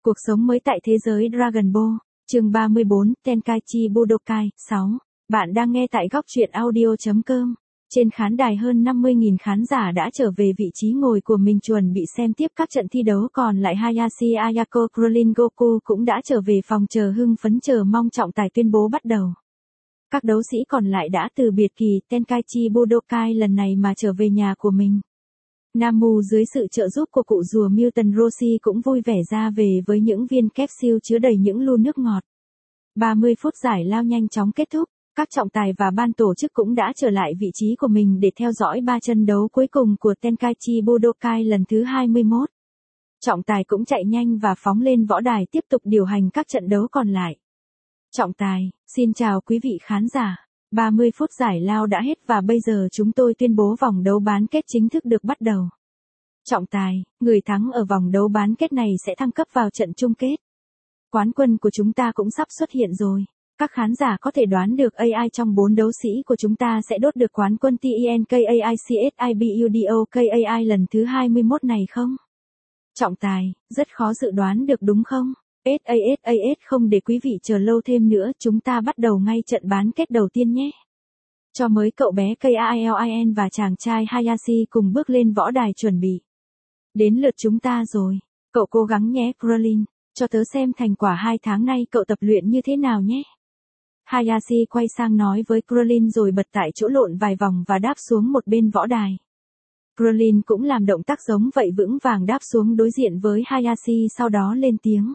Cuộc sống mới tại thế giới Dragon Ball, chương 34, Tenkaichi Budokai, 6. Bạn đang nghe tại góc truyện audio.com. Trên khán đài hơn 50.000 khán giả đã trở về vị trí ngồi của mình chuẩn bị xem tiếp các trận thi đấu, còn lại Hayashi Ayako Krillin Goku cũng đã trở về phòng chờ hưng phấn chờ mong trọng tài tuyên bố bắt đầu. Các đấu sĩ còn lại đã từ biệt kỳ Tenkaichi Budokai lần này mà trở về nhà của mình. Namu dưới sự trợ giúp của cụ rùa Milton Rossi cũng vui vẻ ra về với những viên capsule chứa đầy những lu nước ngọt. 30 phút giải lao nhanh chóng kết thúc, các trọng tài và ban tổ chức cũng đã trở lại vị trí của mình để theo dõi 3 trận đấu cuối cùng của Tenkaichi Budokai lần thứ 21. Trọng tài cũng chạy nhanh và phóng lên võ đài tiếp tục điều hành các trận đấu còn lại. Trọng tài, xin chào quý vị khán giả. 30 phút giải lao đã hết và bây giờ chúng tôi tuyên bố vòng đấu bán kết chính thức được bắt đầu. Trọng tài, người thắng ở vòng đấu bán kết này sẽ thăng cấp vào trận chung kết. Quán quân của chúng ta cũng sắp xuất hiện rồi. Các khán giả có thể đoán được AI trong 4 đấu sĩ của chúng ta sẽ đốt được quán quân TENKAICSIBUDOKAI lần thứ 21 này không? Trọng tài, rất khó dự đoán được đúng không? SAS không để quý vị chờ lâu thêm nữa, chúng ta bắt đầu ngay trận bán kết đầu tiên nhé. Cho mới cậu bé KALIN và chàng trai Hayashi cùng bước lên võ đài chuẩn bị. Đến lượt chúng ta rồi, cậu cố gắng nhé Krillin, cho tớ xem thành quả 2 tháng nay cậu tập luyện như thế nào nhé. Hayashi quay sang nói với Krillin rồi bật tại chỗ lộn vài vòng và đáp xuống một bên võ đài. Krillin cũng làm động tác giống vậy, vững vàng đáp xuống đối diện với Hayashi, sau đó lên tiếng.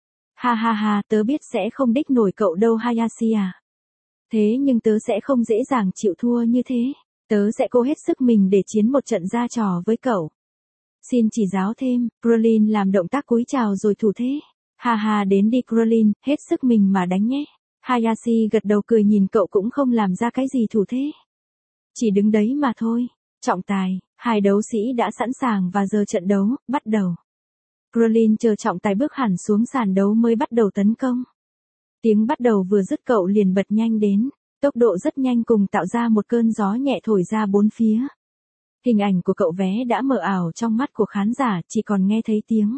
Ha ha ha, tớ biết sẽ không đích nổi cậu đâu Hayashi à. Thế nhưng tớ sẽ không dễ dàng chịu thua như thế. Tớ sẽ cố hết sức mình để chiến một trận ra trò với cậu. Xin chỉ giáo thêm, Krillin làm động tác cúi chào rồi thủ thế. Ha ha, đến đi Krillin, hết sức mình mà đánh nhé. Hayashi gật đầu cười nhìn cậu cũng không làm ra cái gì thủ thế. Chỉ đứng đấy mà thôi. Trọng tài, 2 đấu sĩ đã sẵn sàng và giờ trận đấu, bắt đầu. Krillin chờ trọng tài bước hẳn xuống sàn đấu mới bắt đầu tấn công. Tiếng bắt đầu vừa dứt cậu liền bật nhanh đến, tốc độ rất nhanh cùng tạo ra một cơn gió nhẹ thổi ra bốn phía. Hình ảnh của cậu bé đã mờ ảo trong mắt của khán giả, chỉ còn nghe thấy tiếng.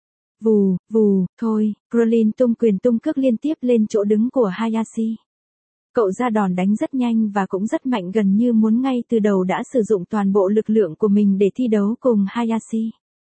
Vù, vù, thôi, Krillin tung quyền tung cước liên tiếp lên chỗ đứng của Hayashi. Cậu ra đòn đánh rất nhanh và cũng rất mạnh, gần như muốn ngay từ đầu đã sử dụng toàn bộ lực lượng của mình để thi đấu cùng Hayashi.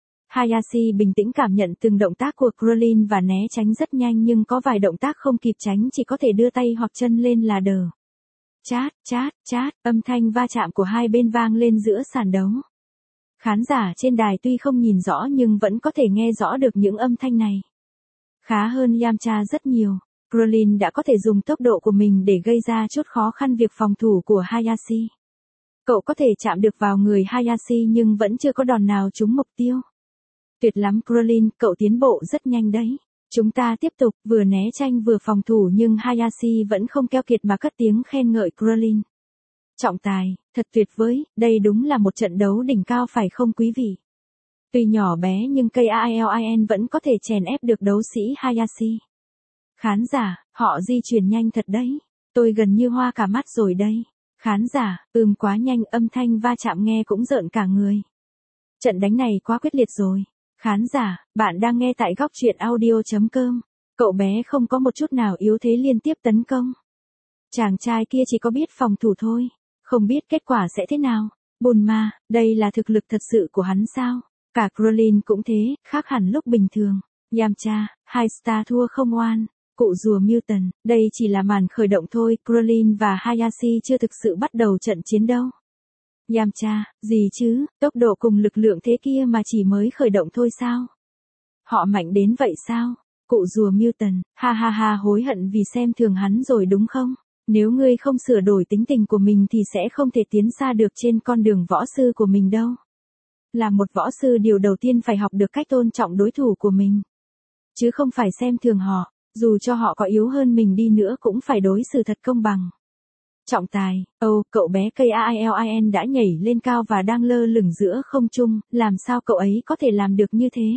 Hayashi bình tĩnh cảm nhận từng động tác của Krillin và né tránh rất nhanh, nhưng có vài động tác không kịp tránh, chỉ có thể đưa tay hoặc chân lên là đờ. Chát, chát, chát, âm thanh va chạm của hai bên vang lên giữa sàn đấu. Khán giả trên đài tuy không nhìn rõ nhưng vẫn có thể nghe rõ được những âm thanh này. Khá hơn Yamcha rất nhiều, Krillin đã có thể dùng tốc độ của mình để gây ra chút khó khăn việc phòng thủ của Hayashi. Cậu có thể chạm được vào người Hayashi nhưng vẫn chưa có đòn nào trúng mục tiêu. Tuyệt lắm Krillin, cậu tiến bộ rất nhanh đấy. Chúng ta tiếp tục, vừa né tranh vừa phòng thủ nhưng Hayashi vẫn không keo kiệt mà cất tiếng khen ngợi Krillin. Trọng tài, thật tuyệt vời, đây đúng là một trận đấu đỉnh cao phải không quý vị? Tuy nhỏ bé nhưng KALIN vẫn có thể chèn ép được đấu sĩ Hayashi. Khán giả, họ di chuyển nhanh thật đấy. Tôi gần như hoa cả mắt rồi đây. Khán giả, quá nhanh, âm thanh va chạm nghe cũng rợn cả người. Trận đánh này quá quyết liệt rồi. Khán giả, bạn đang nghe tại góc truyện audio.com. Cậu bé không có một chút nào yếu thế liên tiếp tấn công. Chàng trai kia chỉ có biết phòng thủ thôi. Không biết kết quả sẽ thế nào. Bulma, đây là thực lực thật sự của hắn sao? Cả Krillin cũng thế, khác hẳn lúc bình thường. Yamcha, 2 star thua không oan. Cụ rùa Milton, đây chỉ là màn khởi động thôi. Krillin và Hayashi chưa thực sự bắt đầu trận chiến đâu. Yamcha, gì chứ, tốc độ cùng lực lượng thế kia mà chỉ mới khởi động thôi sao? Họ mạnh đến vậy sao? Cụ rùa Milton, ha ha ha, hối hận vì xem thường hắn rồi đúng không? Nếu ngươi không sửa đổi tính tình của mình thì sẽ không thể tiến xa được trên con đường võ sư của mình đâu. Là một võ sư, điều đầu tiên phải học được cách tôn trọng đối thủ của mình. Chứ không phải xem thường họ, dù cho họ có yếu hơn mình đi nữa cũng phải đối xử thật công bằng. Trọng tài, cậu bé KALIN đã nhảy lên cao và đang lơ lửng giữa không trung, làm sao cậu ấy có thể làm được như thế?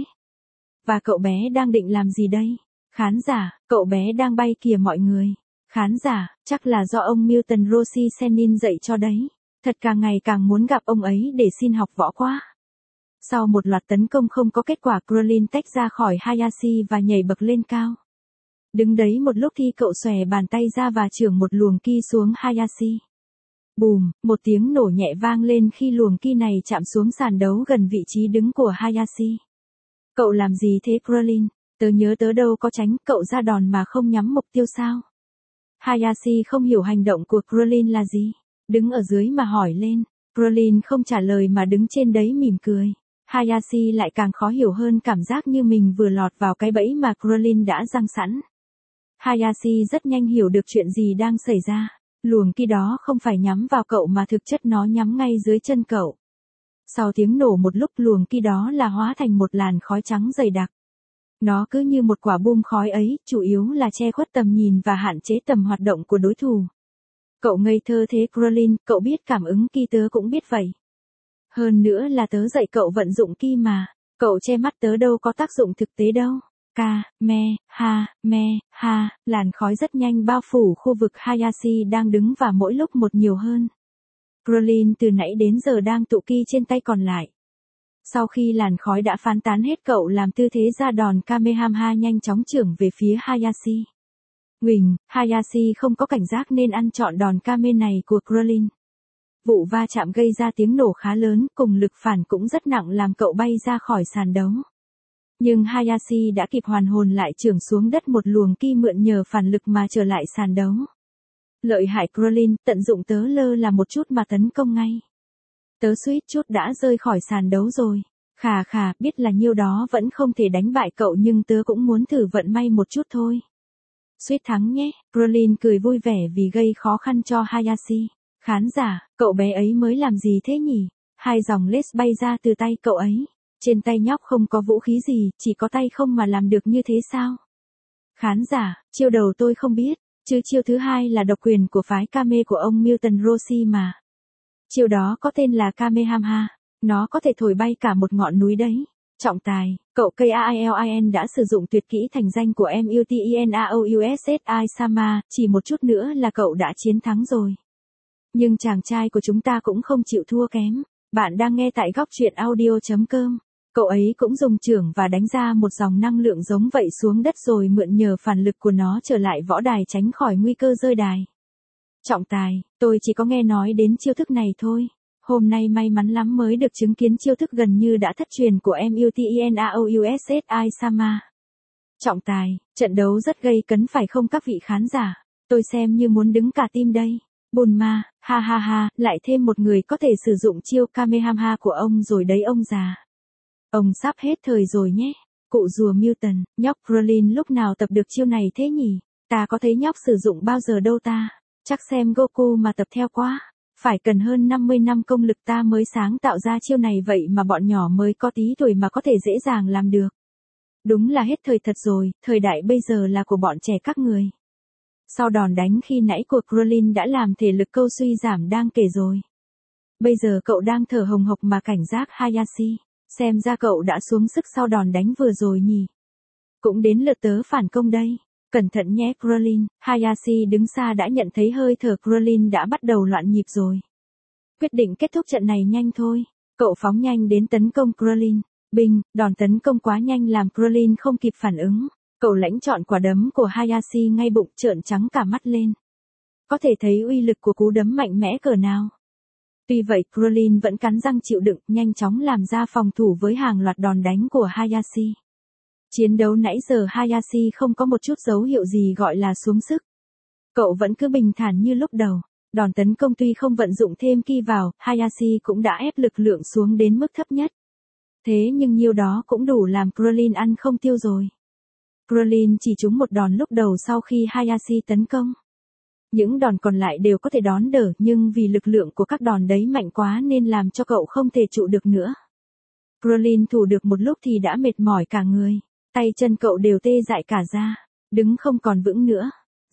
Và cậu bé đang định làm gì đây? Khán giả, cậu bé đang bay kìa mọi người. Khán giả, chắc là do ông Milton Rossi Senin dạy cho đấy. Thật càng ngày càng muốn gặp ông ấy để xin học võ quá. Sau một loạt tấn công không có kết quả, Krillin tách ra khỏi Hayashi và nhảy bậc lên cao. Đứng đấy một lúc thì cậu xòe bàn tay ra và chưởng một luồng ki xuống Hayashi. Bùm, một tiếng nổ nhẹ vang lên khi luồng ki này chạm xuống sàn đấu gần vị trí đứng của Hayashi. Cậu làm gì thế Krillin? Tớ nhớ tớ đâu có tránh, cậu ra đòn mà không nhắm mục tiêu sao? Hayashi không hiểu hành động của Krillin là gì. Đứng ở dưới mà hỏi lên. Krillin không trả lời mà đứng trên đấy mỉm cười. Hayashi lại càng khó hiểu hơn, cảm giác như mình vừa lọt vào cái bẫy mà Krillin đã giăng sẵn. Hayashi rất nhanh hiểu được chuyện gì đang xảy ra. Luồng ki đó không phải nhắm vào cậu mà thực chất nó nhắm ngay dưới chân cậu. Sau tiếng nổ một lúc, luồng ki đó là hóa thành một làn khói trắng dày đặc. Nó cứ như một quả bom khói ấy, chủ yếu là che khuất tầm nhìn và hạn chế tầm hoạt động của đối thủ. Cậu ngây thơ thế Krillin, cậu biết cảm ứng ki, tớ cũng biết vậy. Hơn nữa là tớ dạy cậu vận dụng ki mà, cậu che mắt tớ đâu có tác dụng thực tế đâu. Me, ha, làn khói rất nhanh bao phủ khu vực Hayashi đang đứng và mỗi lúc một nhiều hơn. Krillin từ nãy đến giờ đang tụ ki trên tay còn lại. Sau khi làn khói đã phán tán hết, cậu làm tư thế ra đòn Kamehameha nhanh chóng chưởng về phía Hayashi. Huỳnh, Hayashi không có cảnh giác nên ăn trọn đòn Kame này của Krillin. Vụ va chạm gây ra tiếng nổ khá lớn, cùng lực phản cũng rất nặng làm cậu bay ra khỏi sàn đấu. Nhưng Hayashi đã kịp hoàn hồn lại, chưởng xuống đất một luồng ki mượn nhờ phản lực mà trở lại sàn đấu. Lợi hại Krillin, tận dụng tớ lơ là một chút mà tấn công ngay. Tớ suýt chút đã rơi khỏi sàn đấu rồi. Khà, biết là nhiêu đó vẫn không thể đánh bại cậu nhưng tớ cũng muốn thử vận may một chút thôi. Suýt thắng nhé, Krillin cười vui vẻ vì gây khó khăn cho Hayashi. Khán giả, cậu bé ấy mới làm gì thế nhỉ? Hai dòng lace bay ra từ tay cậu ấy. Trên tay nhóc không có vũ khí gì, chỉ có tay không mà làm được như thế sao? Khán giả, chiêu đầu tôi không biết, chứ chiêu thứ hai là độc quyền của phái Kame của ông Milton Rossi mà. Chiêu đó có tên là Kamehameha, nó có thể thổi bay cả một ngọn núi đấy. Trọng tài, cậu Kailin đã sử dụng tuyệt kỹ thành danh của Mutenaoussai Sama, chỉ một chút nữa là cậu đã chiến thắng rồi. Nhưng chàng trai của chúng ta cũng không chịu thua kém. Bạn đang nghe tại góc truyện audio.com. Cậu ấy cũng dùng chưởng và đánh ra một dòng năng lượng giống vậy xuống đất rồi mượn nhờ phản lực của nó trở lại võ đài tránh khỏi nguy cơ rơi đài. Trọng tài, tôi chỉ có nghe nói đến chiêu thức này thôi. Hôm nay may mắn lắm mới được chứng kiến chiêu thức gần như đã thất truyền của Mutenaoussai Sama. Trọng tài, trận đấu rất gây cấn phải không các vị khán giả? Tôi xem như muốn đứng cả tim đây. Bulma, ha, lại thêm một người có thể sử dụng chiêu Kamehameha của ông rồi đấy ông già. Ông sắp hết thời rồi nhé. Cụ rùa Milton, nhóc Krillin lúc nào tập được chiêu này thế nhỉ? Ta có thấy nhóc sử dụng bao giờ đâu ta. Chắc xem Goku mà tập theo quá. Phải cần hơn 50 năm công lực ta mới sáng tạo ra chiêu này vậy mà bọn nhỏ mới có tí tuổi mà có thể dễ dàng làm được. Đúng là hết thời thật rồi, thời đại bây giờ là của bọn trẻ các người. Sau đòn đánh khi nãy của Krillin đã làm thể lực câu suy giảm đang kể rồi. Bây giờ cậu đang thở hồng hộc mà cảnh giác Hayashi. Xem ra cậu đã xuống sức sau đòn đánh vừa rồi nhỉ. Cũng đến lượt tớ phản công đây. Cẩn thận nhé Krillin. Hayashi đứng xa đã nhận thấy hơi thở Krillin đã bắt đầu loạn nhịp rồi. Quyết định kết thúc trận này nhanh thôi. Cậu phóng nhanh đến tấn công Krillin. Binh, đòn tấn công quá nhanh làm Krillin không kịp phản ứng. Cậu lãnh trọn quả đấm của Hayashi ngay bụng, trợn trắng cả mắt lên. Có thể thấy uy lực của cú đấm mạnh mẽ cỡ nào. Tuy vậy Krillin vẫn cắn răng chịu đựng, nhanh chóng làm ra phòng thủ với hàng loạt đòn đánh của Hayashi. Chiến đấu nãy giờ Hayashi không có một chút dấu hiệu gì gọi là xuống sức. Cậu vẫn cứ bình thản như lúc đầu. Đòn tấn công tuy không vận dụng thêm ki vào, Hayashi cũng đã ép lực lượng xuống đến mức thấp nhất. Thế nhưng nhiêu đó cũng đủ làm Krillin ăn không tiêu rồi. Krillin chỉ trúng một đòn lúc đầu sau khi Hayashi tấn công. Những đòn còn lại đều có thể đón đỡ nhưng vì lực lượng của các đòn đấy mạnh quá nên làm cho cậu không thể trụ được nữa. Krillin thủ được một lúc thì đã mệt mỏi cả người. Tay chân cậu đều tê dại cả ra. Đứng không còn vững nữa.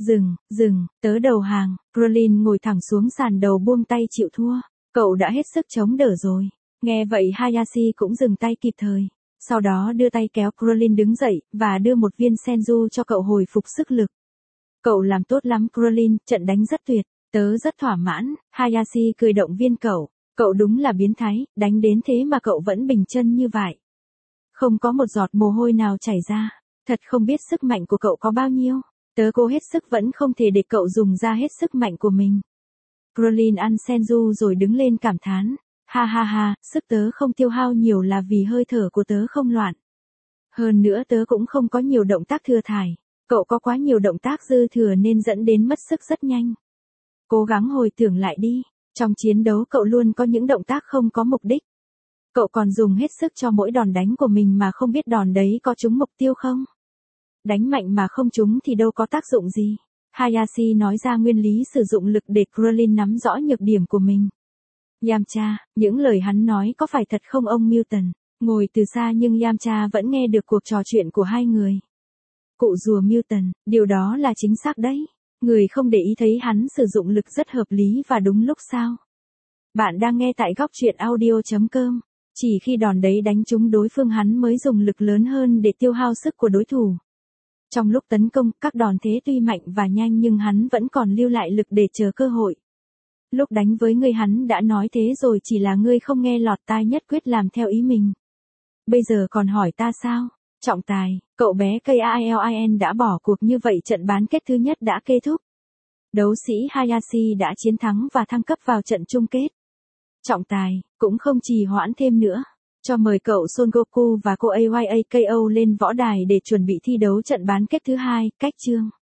Dừng, tớ đầu hàng. Krillin ngồi thẳng xuống sàn đầu buông tay chịu thua. Cậu đã hết sức chống đỡ rồi. Nghe vậy Hayashi cũng dừng tay kịp thời. Sau đó đưa tay kéo Krillin đứng dậy, và đưa một viên senju cho cậu hồi phục sức lực. Cậu làm tốt lắm Krillin, trận đánh rất tuyệt, tớ rất thỏa mãn, Hayashi cười động viên cậu. Cậu đúng là biến thái, đánh đến thế mà cậu vẫn bình chân như vậy. Không có một giọt mồ hôi nào chảy ra. Thật không biết sức mạnh của cậu có bao nhiêu. Tớ cố hết sức vẫn không thể để cậu dùng ra hết sức mạnh của mình. Caroline ăn senju rồi đứng lên cảm thán. Ha ha ha, sức tớ không tiêu hao nhiều là vì hơi thở của tớ không loạn. Hơn nữa tớ cũng không có nhiều động tác thừa thải. Cậu có quá nhiều động tác dư thừa nên dẫn đến mất sức rất nhanh. Cố gắng hồi tưởng lại đi. Trong chiến đấu cậu luôn có những động tác không có mục đích. Cậu còn dùng hết sức cho mỗi đòn đánh của mình mà không biết đòn đấy có trúng mục tiêu không? Đánh mạnh mà không trúng thì đâu có tác dụng gì. Hayashi nói ra nguyên lý sử dụng lực để Caroline nắm rõ nhược điểm của mình. Yamcha, những lời hắn nói có phải thật không ông Milton? Ngồi từ xa nhưng Yamcha vẫn nghe được cuộc trò chuyện của hai người. Cụ rùa Milton, điều đó là chính xác đấy. Người không để ý thấy hắn sử dụng lực rất hợp lý và đúng lúc sao? Bạn đang nghe tại góc truyện audio.com. Chỉ khi đòn đấy đánh trúng đối phương hắn mới dùng lực lớn hơn để tiêu hao sức của đối thủ. Trong lúc tấn công, các đòn thế tuy mạnh và nhanh nhưng hắn vẫn còn lưu lại lực để chờ cơ hội. Lúc đánh với ngươi hắn đã nói thế rồi, chỉ là ngươi không nghe lọt tai, nhất quyết làm theo ý mình. Bây giờ còn hỏi ta sao? Trọng tài, cậu bé Kailin đã bỏ cuộc, như vậy trận bán kết thứ nhất đã kết thúc. Đấu sĩ Hayashi đã chiến thắng và thăng cấp vào trận chung kết. Trọng tài, cũng không trì hoãn thêm nữa. Cho mời cậu Son Goku và cô Ayako lên võ đài để chuẩn bị thi đấu trận bán kết thứ hai, cách chương.